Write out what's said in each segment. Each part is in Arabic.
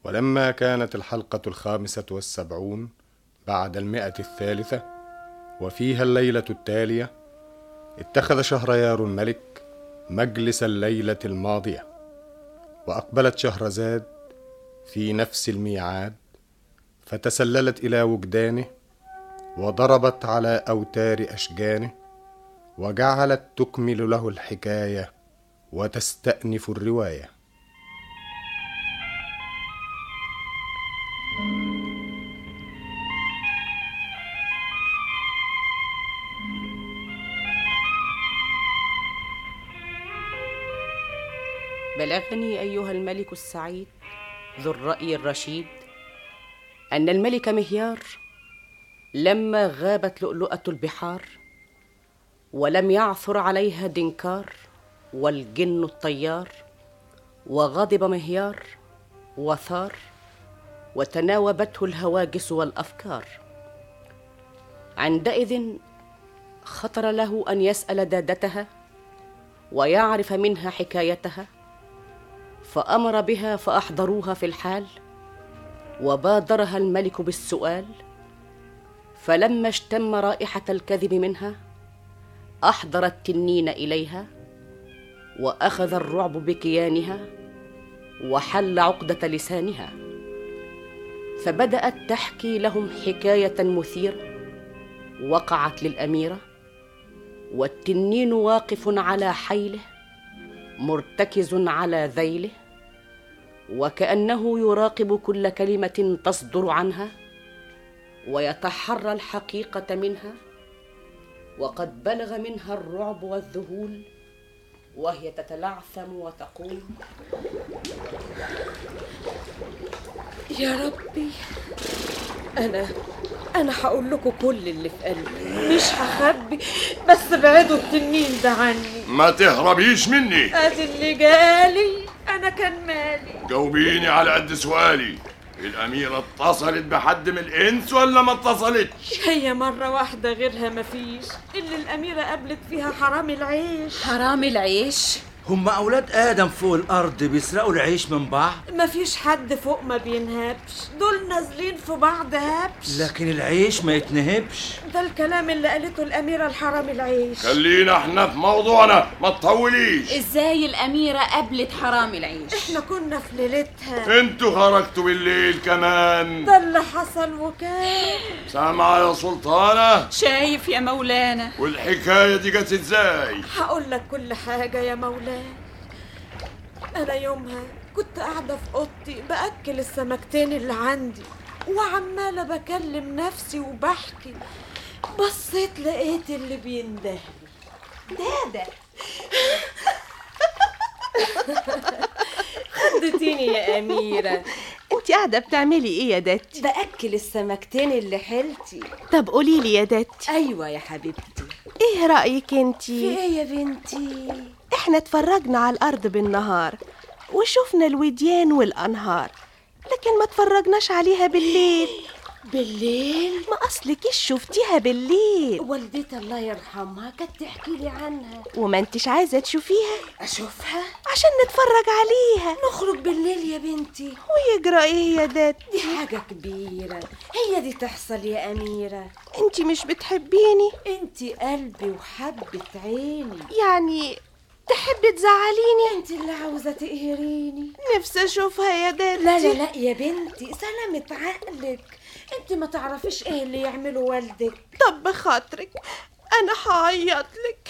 ولما كانت الحلقة 75 بعد 100 وفيها الليلة التالية، اتخذ شهريار الملك مجلس الليلة الماضية، وأقبلت شهرزاد في نفس الميعاد، فتسللت إلى وجدانه وضربت على أوتار أشجانه، وجعلت تكمل له الحكاية وتستأنف الرواية. بلغني أيها الملك السعيد ذو الرأي الرشيد أن الملك مهيار لما غابت لؤلؤة البحار ولم يعثر عليها دنكار والجن الطيار، وغضب مهيار وثار وتناوبته الهواجس والأفكار. عندئذ خطر له أن يسأل دادتها ويعرف منها حكايتها، فأمر بها فأحضروها في الحال، وبادرها الملك بالسؤال. فلما اشتم رائحة الكذب منها أحضر التنين إليها، وأخذ الرعب بكيانها وحل عقدة لسانها، فبدأت تحكي لهم حكاية مثيرة وقعت للأميرة، والتنين واقف على حيله مرتكز على ذيله، وكأنه يراقب كل كلمة تصدر عنها ويتحرى الحقيقة منها، وقد بلغ منها الرعب والذهول وهي تتلعثم وتقول: يا ربي، أنا هقول لكم كل اللي في قلبي، مش هخبي، بس ابعدوا التنين ده عني. ما تهربيش مني. ادي اللي جالي، أنا كان مالي. جاوبيني على قد سؤالي، الأميرة اتصلت بحد من الإنس ولا ما اتصلتش؟ هي مرة واحدة غيرها مفيش، اللي الأميرة قابلت فيها حرامي العيش. حرامي العيش؟ هم أولاد آدم فوق الأرض بيسرقوا العيش من بعض؟ مفيش حد فوق ما بينهبش، دول نازلين في بعض هبش. لكن العيش ما يتنهبش. ده الكلام اللي قالته الأميرة الحرامي العيش. خلينا احنا في موضوعنا، ما تطوليش. ازاي الأميرة قابلت حرامي العيش؟ احنا كنا في ليلتها. انتوا خرجتوا بالليل كمان. ده اللي حصل وكان. سامعة يا سلطانة؟ شايف يا مولانا. والحكاية دي جت ازاي؟ هقول لك كل حاجة يا مولانا. أنا يومها كنت قاعدة في أوضتي بأكل السمكتين اللي عندي، وعمالة بكلم نفسي وبحكي، بصيت لقيت اللي بيندهلي دادا. خدتيني يا أميرة. انت قاعدة بتعملي ايه يا داتي؟ بأكل السمكتين اللي حلتي. طب قوليلي يا داتي. أيوة يا حبيبتي. ايه رأيك انتي؟ في ايه يا بنتي؟ احنا اتفرجنا على الأرض بالنهار وشوفنا الوديان والأنهار، لكن ما اتفرجناش عليها بالليل. بالليل؟ ما أصلكيش شفتيها بالليل. والدتي الله يرحمها كانت تحكي لي عنها. وما انتش عايزة تشوفيها؟ أشوفها؟ عشان نتفرج عليها. نخرج بالليل يا بنتي. ويجرى ايه يا داتي؟ دي حاجة كبيرة، هي دي تحصل يا أميرة. انتي مش بتحبيني؟ انتي قلبي وحبة عيني. يعني تحبي تزعليني؟ انتي اللي عاوزة تقهريني. نفسي اشوفها يا داتي. لا لا لا يا بنتي، سلامة عقلك، انتي ما تعرفيش ايه اللي يعمله والدك. طب بخاطرك انا هعيطلك.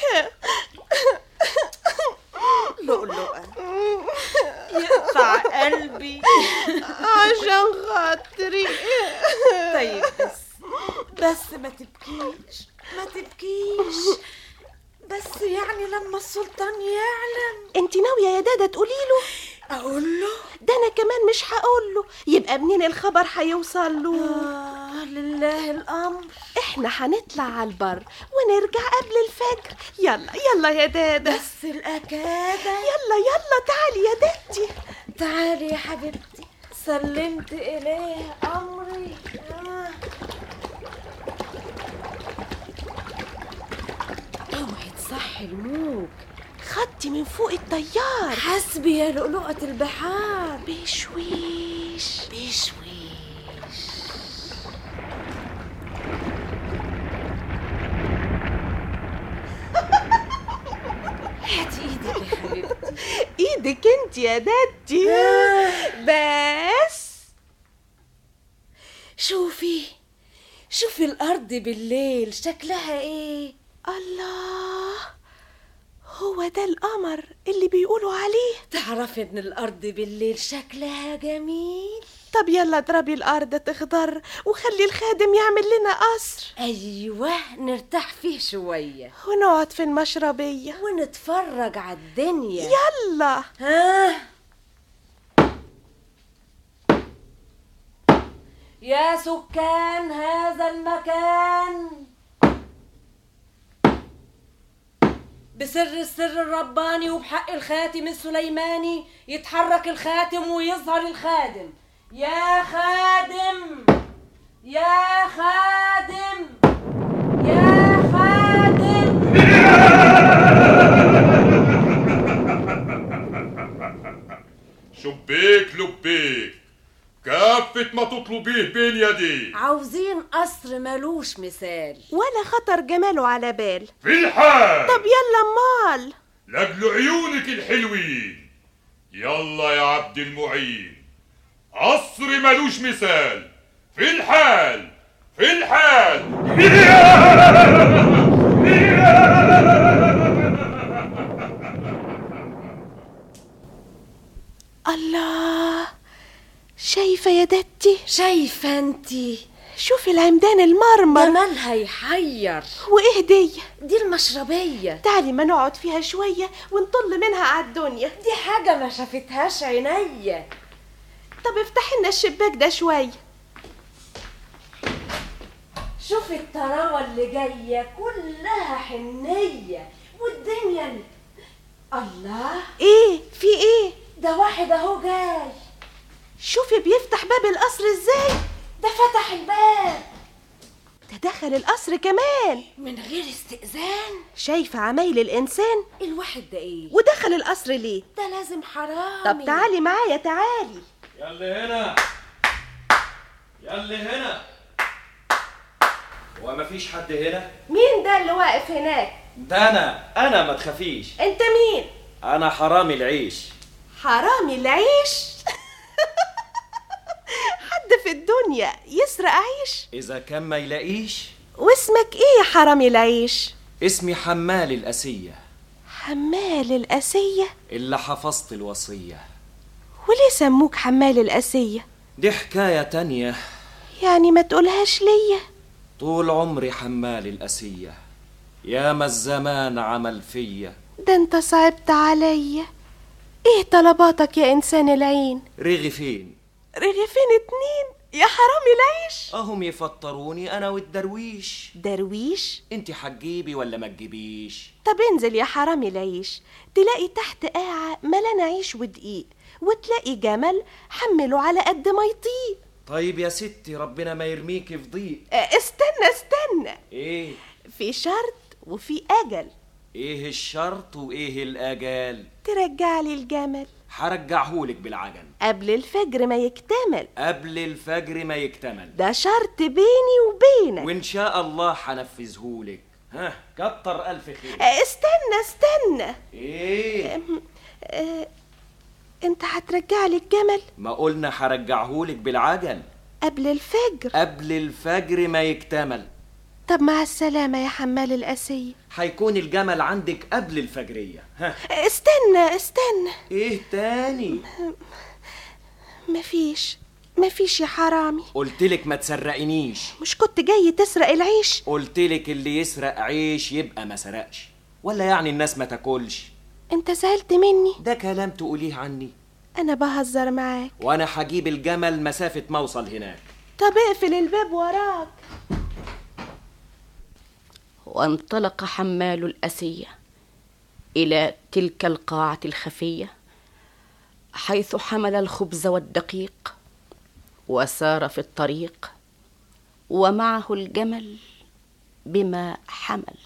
لؤلؤة يقطع قلبي عشان خاطري. طيب بس ما تبكيش، ما تبكيش، بس يعني لما السلطان يعلم. انت ناوية يا دادا تقولي له؟ اقول له؟ ده انا كمان مش هقول له، يبقى منين الخبر هيوصل له؟ لله الامر. احنا هنطلع على البر ونرجع قبل الفجر. يلا يلا يا دادا. بس الاكاده. يلا يلا تعالي يا دادتي. تعالي يا حبيبتي، سلمت اليه امري. اوعي تصحي الموج، خدتي من فوق الطيار. حسبي يا لؤلؤة البحار. بشويش هموت يا دادي. بس شوفي الأرض بالليل شكلها ايه. الله، هو ده القمر اللي بيقولوا عليه. تعرفي ان الأرض بالليل شكلها جميل. طب يلا اضربي الأرض تخضر وخلي الخادم يعمل لنا قصر. أيوة، نرتاح فيه شوية ونقعد في المشربية ونتفرج على الدنيا. يلا. ها يا سكان هذا المكان، بسر السر الرباني وبحق الخاتم السليماني يتحرك الخاتم ويظهر الخادم. يا خادم يا خادم يا خادم. شبيك لبيك، كافة ما تطلبيه بين يدي. عاوزين قصر ملوش مثال ولا خطر جماله على بال. في الحال. طب يلا امال. لاجل عيونك الحلوين. يلا يا عبد المعين، قصر ملوش مثال. في الحال في الحال. الله، شايفة يا دتي؟ شايفة انتي؟ شوفي العمدان المرمر، جمالها يحير. وايه دي المشربية. تعالي ما نقعد فيها شوية ونطل منها على الدنيا. دي حاجة ما شافتهاش عينيا. طب افتحي لنا الشباك ده شوية. شوفي الطراوة اللي جاية كلها حنية والدنيا. الله، ايه في ايه؟ ده واحد اهو جاي. شوفي بيفتح باب القصر ازاي. ده فتح الباب، ده دخل القصر كمان من غير استئذان. شايفة عمايل الإنسان؟ الواحد ده ايه؟ ودخل القصر ليه؟ ده لازم حرامي. طب تعالي معايا تعالي. ياللي هنا ياللي هنا، هو مفيش حد هنا؟ مين ده اللي واقف هناك؟ ده أنا ما تخافيش. انت مين؟ أنا حرامي العيش. حرامي العيش؟ حد في الدنيا يسرق عيش؟ إذا كان ما يلاقيش. واسمك ايه يا حرامي العيش؟ اسمي حمال الأسية. حمال الأسية؟ اللي حفظت الوصية. وليه سموك حمال الأسية؟ دي حكاية تانية. يعني ما تقولهاش ليا؟ طول عمري حمال الأسية، ياما الزمان عمل فيا. ده انت صعبت عليا. ايه طلباتك يا انسان العين؟ رغيفين. رغيفين 2 يا حرامي العيش؟ اهم يفطروني انا والدرويش. درويش؟ انتي حتجيبي ولا ما تجيبيش؟ طب انزل يا حرامي العيش، تلاقي تحت قاعة ملانة عيش ودقيق، وتلاقي جمل حمله على قد ما يطيق. طيب يا ستي، ربنا ما يرميكي في ضيق. استنى ايه؟ في شرط وفي أجل. ايه الشرط وايه الاجال؟ ترجعلي الجمل. هرجعهولك بالعجل قبل الفجر ما يكتمل. قبل الفجر ما يكتمل. ده شرط بيني وبينك، وان شاء الله هنفذهولك. ها، كتر الف خير. استنى ايه؟ انت هترجعلي الجمل؟ ما قلنا هرجعهولك بالعجل قبل الفجر. قبل الفجر ما يكتمل. طب مع السلامة يا حمال الأسية. هيكون الجمل عندك قبل الفجرية. ها، استنى. ايه تاني؟ مفيش يا حرامي. قلتلك ما تسرقينيش. مش كنت جاي تسرق العيش؟ قلتلك اللي يسرق عيش يبقى ما سرقش، ولا يعني الناس ما تاكلش. انت زعلت مني؟ ده كلام تقوليه عني؟ انا بهزر معاك. وانا هجيب الجمل مسافة ما اوصل هناك. طب اقفل الباب وراك. وانطلق حمال الأسية إلى تلك القاعة الخفية، حيث حمل الخبز والدقيق، وسار في الطريق ومعه الجمل بما حمل.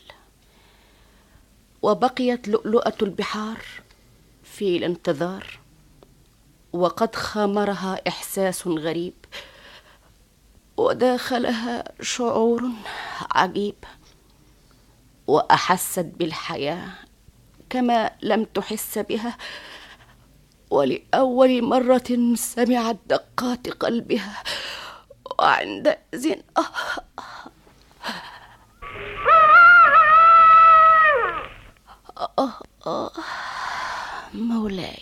وبقيت لؤلؤة البحار في الانتظار، وقد خامرها إحساس غريب، وداخلها شعور عجيب، وأحست بالحياة كما لم تحس بها ولأول مرة سمعت دقات قلبها، وعندئذ مولاي.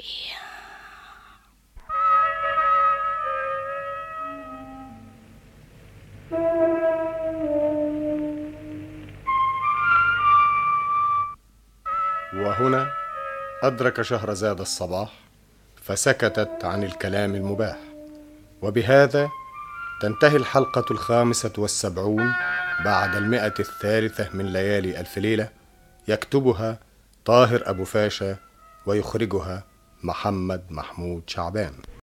وهنا أدرك شهرزاد الصباح، فسكتت عن الكلام المباح. وبهذا تنتهي الحلقة 75 بعد 103 من ليالي ألف ليلة. يكتبها طاهر أبو فاشا، ويخرجها محمد محمود شعبان.